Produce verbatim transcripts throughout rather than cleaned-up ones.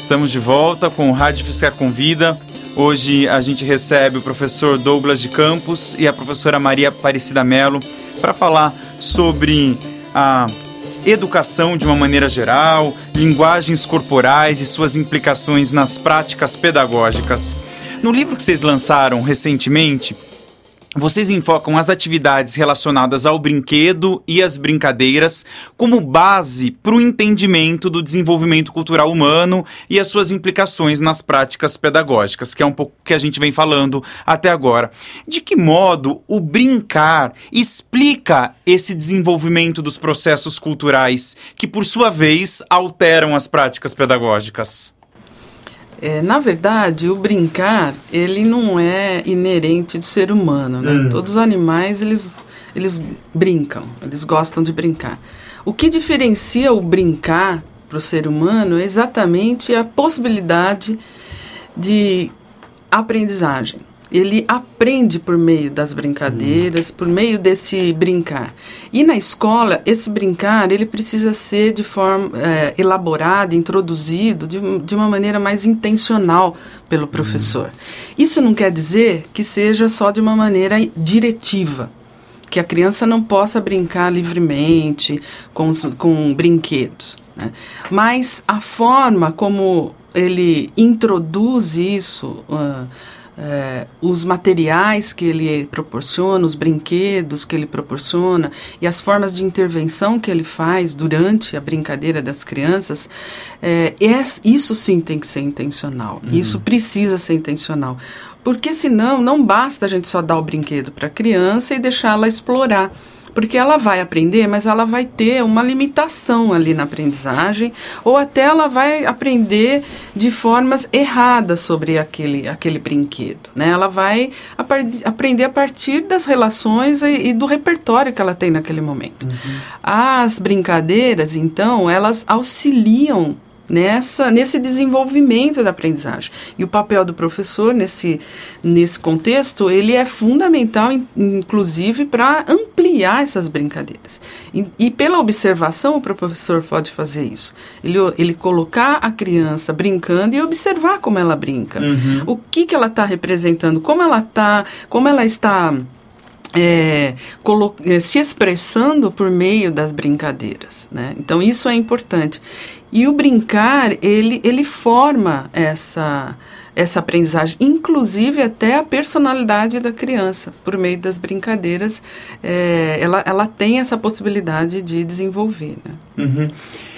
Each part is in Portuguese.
Estamos de volta com o Rádio Fiscar Convida. Hoje a gente recebe o professor Douglas de Campos e a professora Maria Aparecida Mello para falar sobre a educação de uma maneira geral, linguagens corporais e suas implicações nas práticas pedagógicas. No livro que vocês lançaram recentemente, vocês enfocam as atividades relacionadas ao brinquedo e às brincadeiras como base para o entendimento do desenvolvimento cultural humano e as suas implicações nas práticas pedagógicas, que é um pouco que a gente vem falando até agora. De que modo o brincar explica esse desenvolvimento dos processos culturais que, por sua vez, alteram as práticas pedagógicas? É, na verdade, o brincar, ele não é inerente do ser humano, né? Hum. Todos os animais, eles, eles brincam, eles gostam de brincar. O que diferencia o brincar para o ser humano é exatamente a possibilidade de aprendizagem. Ele aprende por meio das brincadeiras, hum. por meio desse brincar. E na escola, esse brincar, ele precisa ser de forma é, elaborado, introduzido de, de uma maneira mais intencional pelo professor. Hum. Isso não quer dizer que seja só de uma maneira diretiva, que a criança não possa brincar livremente com, com brinquedos, né? Mas a forma como ele introduz isso... Uh, É, os materiais que ele proporciona, os brinquedos que ele proporciona e as formas de intervenção que ele faz durante a brincadeira das crianças, é, é, isso sim tem que ser intencional, uhum. Isso precisa ser intencional, porque senão não basta a gente só dar o brinquedo para a criança e deixá-la explorar. Porque ela vai aprender, mas ela vai ter uma limitação ali na aprendizagem, ou até ela vai aprender de formas erradas sobre aquele, aquele brinquedo, né? Ela vai apar- aprender a partir das relações e, e do repertório que ela tem naquele momento. Uhum. As brincadeiras, então, elas auxiliam Nessa, nesse desenvolvimento da aprendizagem. E o papel do professor nesse, nesse contexto, ele é fundamental, in, inclusive, para ampliar essas brincadeiras. E, e pela observação, o professor pode fazer isso. Ele, ele colocar a criança brincando e observar como ela brinca. Uhum. O que, que ela está representando, como ela, tá, como ela está... É, colo- se expressando por meio das brincadeiras, né? Então isso é importante. E o brincar, ele, ele forma essa, essa aprendizagem, inclusive até a personalidade da criança, por meio das brincadeiras, é, ela, ela tem essa possibilidade de desenvolver, né? Uhum.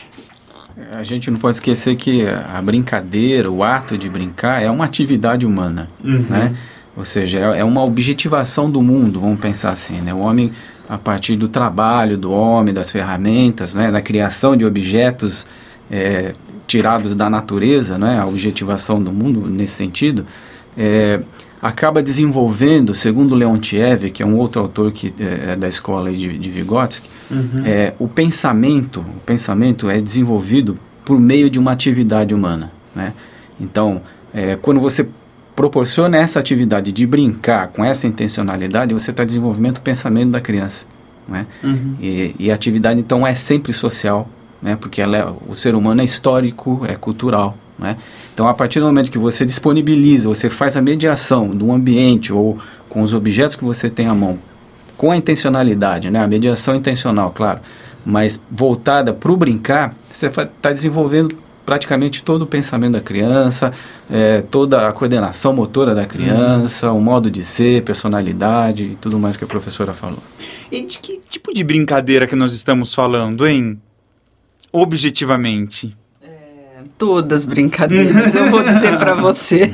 A gente não pode esquecer que a brincadeira, o ato de brincar é uma atividade humana, uhum. né? Ou seja, é uma objetivação do mundo, vamos pensar assim, né? O homem, a partir do trabalho do homem, das ferramentas, né? Da criação de objetos é, tirados da natureza, né? A objetivação do mundo nesse sentido, é, acaba desenvolvendo, segundo Leontiev, que é um outro autor que, é, da escola de, de Vygotsky, uhum. é, o pensamento, o pensamento é desenvolvido por meio de uma atividade humana, né? Então, é, quando você proporciona essa atividade de brincar com essa intencionalidade, você está desenvolvendo o pensamento da criança, né? Uhum. E, e a atividade, então, é sempre social, né? Porque ela é, o ser humano é histórico, é cultural, né? Então, a partir do momento que você disponibiliza, você faz a mediação do ambiente ou com os objetos que você tem à mão, com a intencionalidade, né? A mediação intencional, claro, mas voltada para o brincar, você está desenvolvendo praticamente todo o pensamento da criança, é, toda a coordenação motora da criança, hum. o modo de ser, personalidade e tudo mais que a professora falou. E de que tipo de brincadeira que nós estamos falando, hein? Objetivamente. É, todas brincadeiras, eu vou dizer para você.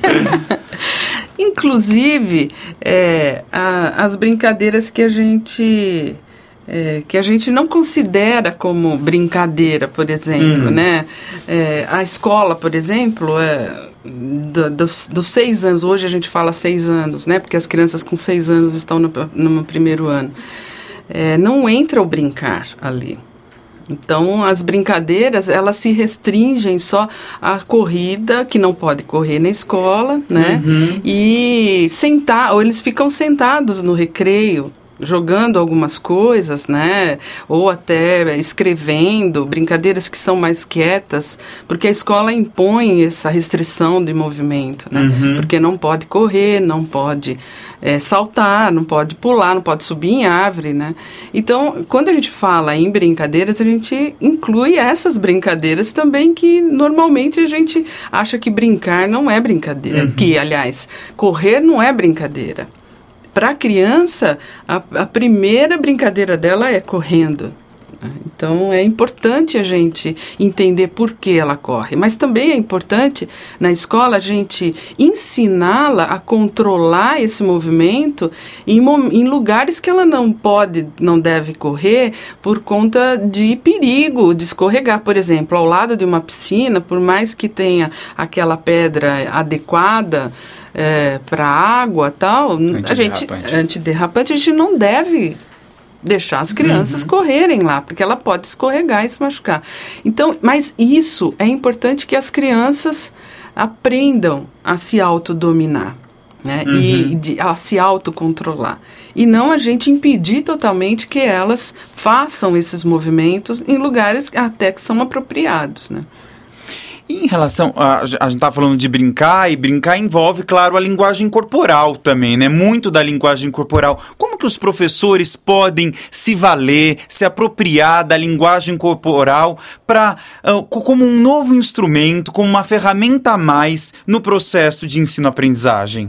Inclusive, é, a, as brincadeiras que a gente... É, que a gente não considera como brincadeira, por exemplo, hum. né? É, a escola, por exemplo, é, do, dos, dos seis anos, hoje a gente fala seis anos, né? Porque as crianças com seis anos estão no, no primeiro ano. É, não entra o brincar ali. Então, as brincadeiras, elas se restringem só à corrida, que não pode correr na escola, né? Uhum. E sentar, ou eles ficam sentados no recreio, jogando algumas coisas, né? Ou até escrevendo, brincadeiras que são mais quietas, porque a escola impõe essa restrição de movimento, né? Uhum. Porque não pode correr, não pode é, saltar, não pode pular, não pode subir em árvore, né? Então, quando a gente fala em brincadeiras, a gente inclui essas brincadeiras também que normalmente a gente acha que brincar não é brincadeira, uhum. que, aliás, correr não é brincadeira. Para a criança, a, a primeira brincadeira dela é correndo. Então, é importante a gente entender por que ela corre. Mas também é importante, na escola, a gente ensiná-la a controlar esse movimento em, em lugares que ela não pode, não deve correr por conta de perigo, de escorregar. Por exemplo, ao lado de uma piscina, por mais que tenha aquela pedra adequada, É, para água e tal, a gente, antiderrapante, a gente não deve deixar as crianças uhum. correrem lá, porque ela pode escorregar e se machucar. Então, mas isso é importante que as crianças aprendam a se autodominar, né? Uhum. E de, a se autocontrolar. E não a gente impedir totalmente que elas façam esses movimentos em lugares até que são apropriados, né? E em relação, a, a gente está falando de brincar, e brincar envolve, claro, a linguagem corporal também, né? Muito da linguagem corporal. Como que os professores podem se valer, se apropriar da linguagem corporal para uh, como um novo instrumento, como uma ferramenta a mais no processo de ensino-aprendizagem?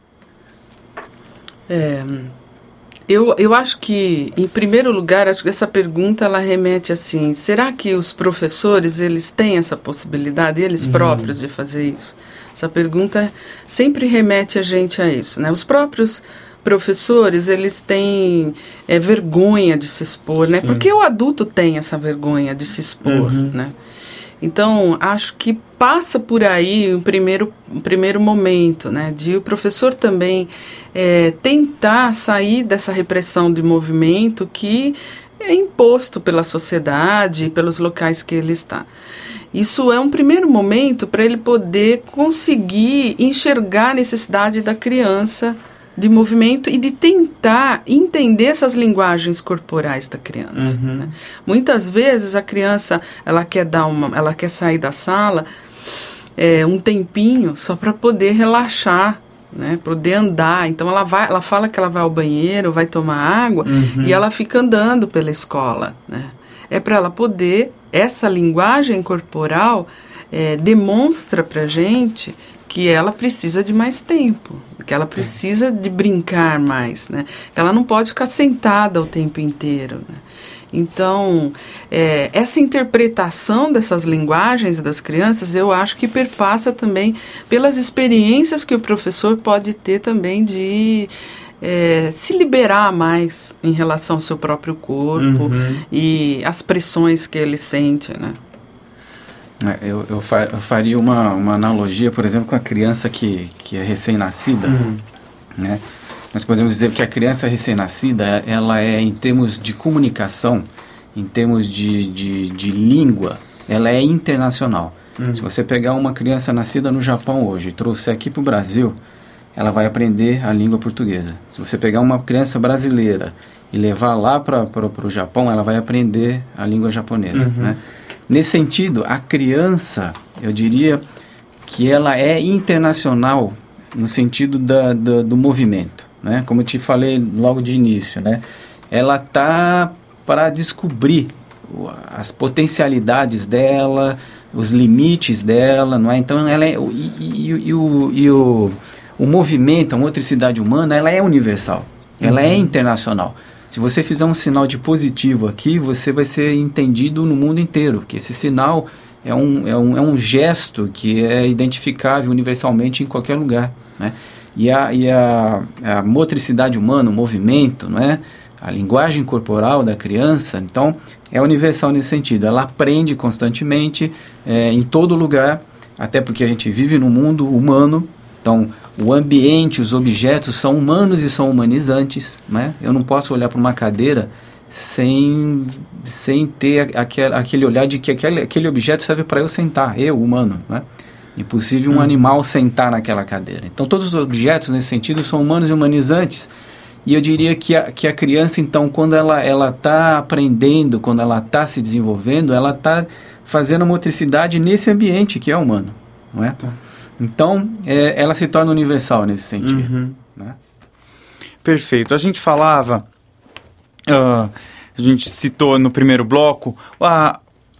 É... Eu, eu acho que, em primeiro lugar, acho que essa pergunta ela remete assim, será que os professores eles têm essa possibilidade, eles uhum. próprios, de fazer isso? Essa pergunta sempre remete a gente a isso, né? Os próprios professores, eles têm é, vergonha de se expor, né? Sim. Porque o adulto tem essa vergonha de se expor, uhum. né? Então, acho que passa por aí um primeiro, um primeiro momento, né, de o professor também é, tentar sair dessa repressão de movimento que é imposto pela sociedade, pelos locais que ele está. Isso é um primeiro momento para ele poder conseguir enxergar a necessidade da criança de movimento e de tentar entender essas linguagens corporais da criança. Uhum. Né? Muitas vezes a criança ela quer dar uma, ela quer sair da sala é, um tempinho só para poder relaxar, né? Poder andar. Então ela vai, ela fala que ela vai ao banheiro, vai tomar água uhum. e ela fica andando pela escola. Né? É para ela poder, essa linguagem corporal é, demonstra para a gente que ela precisa de mais tempo, que ela precisa de brincar mais, né? Que ela não pode ficar sentada o tempo inteiro, né? Então, é, essa interpretação dessas linguagens das crianças, eu acho que perpassa também pelas experiências que o professor pode ter também de é, se liberar mais em relação ao seu próprio corpo uhum. e as pressões que ele sente, né? Eu, eu, fa- eu faria uma, uma analogia, por exemplo, com a criança que, que é recém-nascida, uhum. né? Nós podemos dizer que a criança recém-nascida, ela é, em termos de comunicação, em termos de, de, de língua, ela é internacional. Uhum. Se você pegar uma criança nascida no Japão hoje e trouxer aqui para o Brasil, ela vai aprender a língua portuguesa. Se você pegar uma criança brasileira e levar lá para o Japão, ela vai aprender a língua japonesa, uhum. né? Nesse sentido, a criança, eu diria que ela é internacional no sentido da, da, do movimento, né? Como eu te falei logo de início, né? Ela está para descobrir as potencialidades dela, os limites dela, não é? Então, ela é, e, e, e, o, e o, o movimento, a motricidade humana, ela é universal, ela uhum. é internacional. Se você fizer um sinal de positivo aqui, você vai ser entendido no mundo inteiro, que esse sinal é um, é um, é um gesto que é identificável universalmente em qualquer lugar, né? E, a, e a, a motricidade humana, o movimento, não é? A linguagem corporal da criança, então, é universal nesse sentido. Ela aprende constantemente é, em todo lugar, até porque a gente vive num mundo humano, então o ambiente, os objetos são humanos e são humanizantes, né? Eu não posso olhar para uma cadeira sem, sem ter aquele, aquele olhar de que aquele, aquele objeto serve para eu sentar, eu, humano, né? Impossível um hum. animal sentar naquela cadeira. Então todos os objetos nesse sentido são humanos e humanizantes, E eu diria que a, que a criança, então, quando ela está aprendendo, quando ela está se desenvolvendo, ela está fazendo motricidade nesse ambiente que é humano, não é? Tá. Então, é, ela se torna universal nesse sentido. Uhum. Né? Perfeito. A gente falava, uh, a gente citou no primeiro bloco, uh,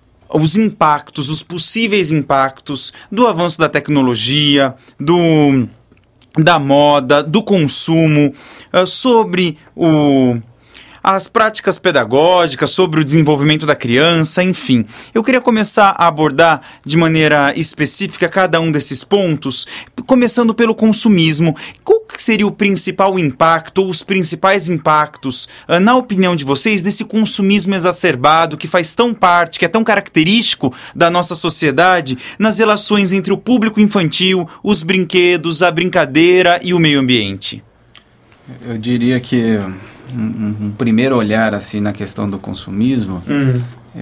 os impactos, os possíveis impactos do avanço da tecnologia, do... da moda, do consumo, uh, sobre o, as práticas pedagógicas, sobre o desenvolvimento da criança, enfim. Eu queria começar a abordar de maneira específica cada um desses pontos, começando pelo consumismo. Qual seria o principal impacto, ou os principais impactos, uh, na opinião de vocês, desse consumismo exacerbado que faz tão parte, que é tão característico da nossa sociedade, nas relações entre o público infantil, os brinquedos, a brincadeira e o meio ambiente? Eu diria que um, um primeiro olhar assim na questão do consumismo, hum.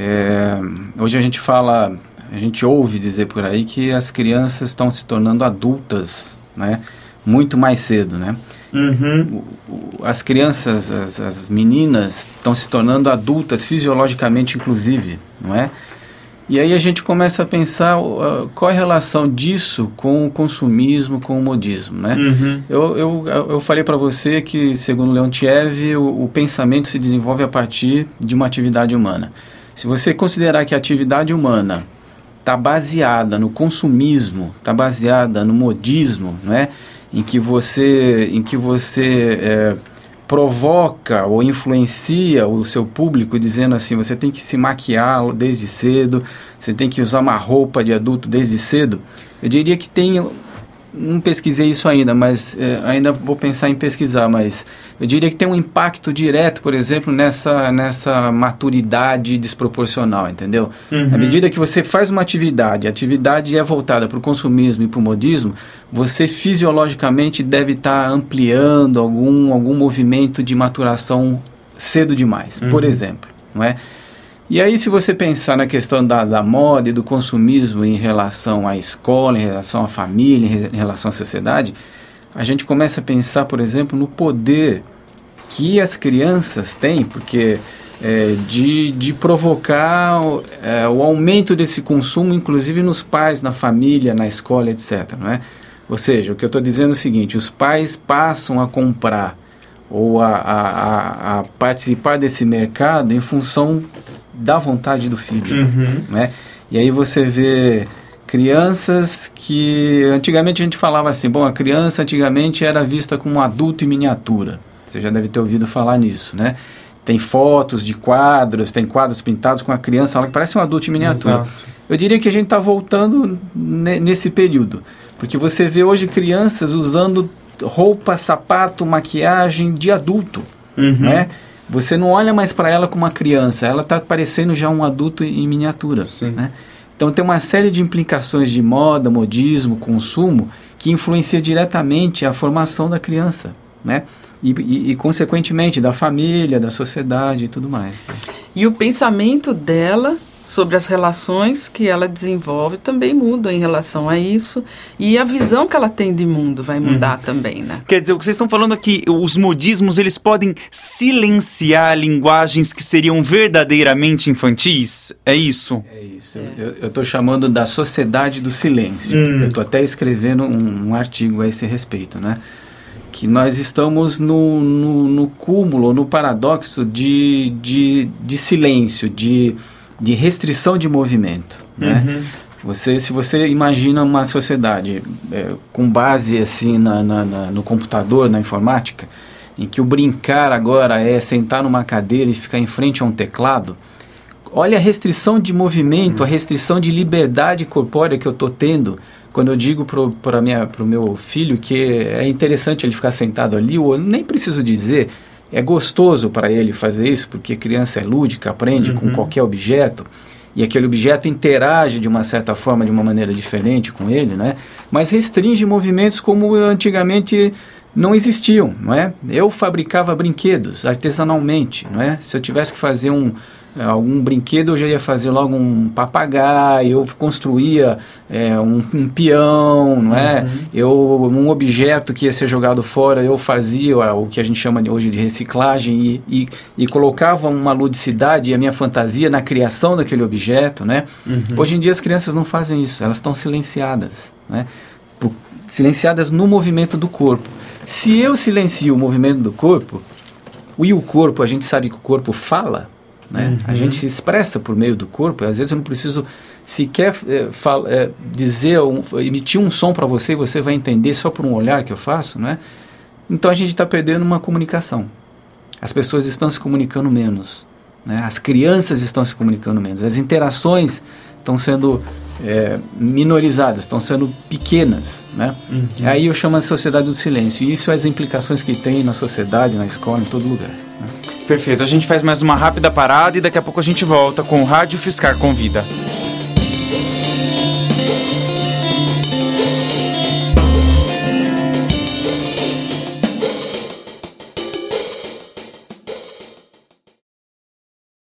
é, hoje a gente fala, a gente ouve dizer por aí que as crianças estão se tornando adultas, né? Muito mais cedo, né? Uhum. O, o, as crianças, as, as meninas estão se tornando adultas fisiologicamente, inclusive, não é? E aí a gente começa a pensar uh, qual é a relação disso com o consumismo, com o modismo, né? Uhum. Eu, eu, eu falei para você que, segundo Leontiev, o, o pensamento se desenvolve a partir de uma atividade humana. Se você considerar que a atividade humana está baseada no consumismo, está baseada no modismo, não é? Em que você, em que você é, provoca ou influencia o seu público dizendo assim, você tem que se maquiar desde cedo, você tem que usar uma roupa de adulto desde cedo. Eu diria que tem, não pesquisei isso ainda, mas é, ainda vou pensar em pesquisar, mas eu diria que tem um impacto direto, por exemplo, nessa, nessa maturidade desproporcional, entendeu? Uhum. À medida que você faz uma atividade, a atividade é voltada para o consumismo e para o modismo, você fisiologicamente deve estar tá ampliando algum, algum movimento de maturação cedo demais, uhum. por exemplo, não é? E aí, se você pensar na questão da, da moda e do consumismo em relação à escola, em relação à família, em relação à sociedade, a gente começa a pensar, por exemplo, no poder que as crianças têm, porque é, de, de provocar é, o aumento desse consumo, inclusive nos pais, na família, na escola, etcétera. Não é? Ou seja, o que eu estou dizendo é o seguinte, os pais passam a comprar ou a, a, a, a participar desse mercado em função da vontade do filho, uhum. né? E aí você vê crianças que antigamente a gente falava assim, bom, a criança antigamente era vista como um adulto em miniatura, você já deve ter ouvido falar nisso, né? Tem fotos de quadros, tem quadros pintados com a criança lá que parece um adulto em miniatura. Exato. Eu diria que a gente está voltando ne- nesse período, porque você vê hoje crianças usando roupa, sapato, maquiagem de adulto, uhum. né? Você não olha mais para ela como uma criança, ela está parecendo já um adulto em miniatura. Né? Então tem uma série de implicações de moda, modismo, consumo, que influencia diretamente a formação da criança, né? E, e, e consequentemente da família, da sociedade e tudo mais. E o pensamento dela sobre as relações que ela desenvolve também muda em relação a isso, e a visão que ela tem de mundo vai mudar hum. também, né? Quer dizer, o que vocês estão falando aqui, os modismos, eles podem silenciar linguagens que seriam verdadeiramente infantis? É isso? É isso. É. Eu estou chamando da sociedade do silêncio. Hum. Eu estou até escrevendo um, um artigo a esse respeito, né? Que nós estamos no, no, no cúmulo, no paradoxo de, de, de silêncio, de... de restrição de movimento, né? Uhum. Você, se você imagina uma sociedade é, com base assim na, na, na, no computador, na informática, em que o brincar agora é sentar numa cadeira e ficar em frente a um teclado, olha a restrição de movimento, uhum. a restrição de liberdade corpórea que eu estou tendo quando eu digo para o meu filho que é interessante ele ficar sentado ali, ou eu nem preciso dizer. É gostoso para ele fazer isso, porque a criança é lúdica, aprende uhum. com qualquer objeto, e aquele objeto interage de uma certa forma, de uma maneira diferente com ele, né? Mas restringe movimentos como antigamente não existiam, não é? Eu fabricava brinquedos artesanalmente, não é? Se eu tivesse que fazer um, algum brinquedo, eu já ia fazer logo um papagaio, eu construía é, um, um peão, não é? Uhum. Eu, um objeto que ia ser jogado fora, eu fazia o que a gente chama hoje de reciclagem e, e, e colocava uma ludicidade e a minha fantasia na criação daquele objeto, né? Uhum. Hoje em dia as crianças não fazem isso, elas estão silenciadas, né? Por, silenciadas no movimento do corpo. Se eu silencio o movimento do corpo, e o corpo, a gente sabe que o corpo fala, né? Uhum. A gente se expressa por meio do corpo. Às vezes eu não preciso sequer é, fal, é, dizer, um, emitir um som para você, e você vai entender só por um olhar que eu faço, né? Então a gente está perdendo uma comunicação. As pessoas estão se comunicando menos, né? As crianças estão se comunicando menos. As interações estão sendo é, minorizadas, estão sendo pequenas, né? Uhum. Aí eu chamo a sociedade do silêncio. E isso é as implicações que tem na sociedade, na escola, em todo lugar, né? Perfeito, a gente faz mais uma rápida parada e daqui a pouco a gente volta com o Rádio Fiscar Convida.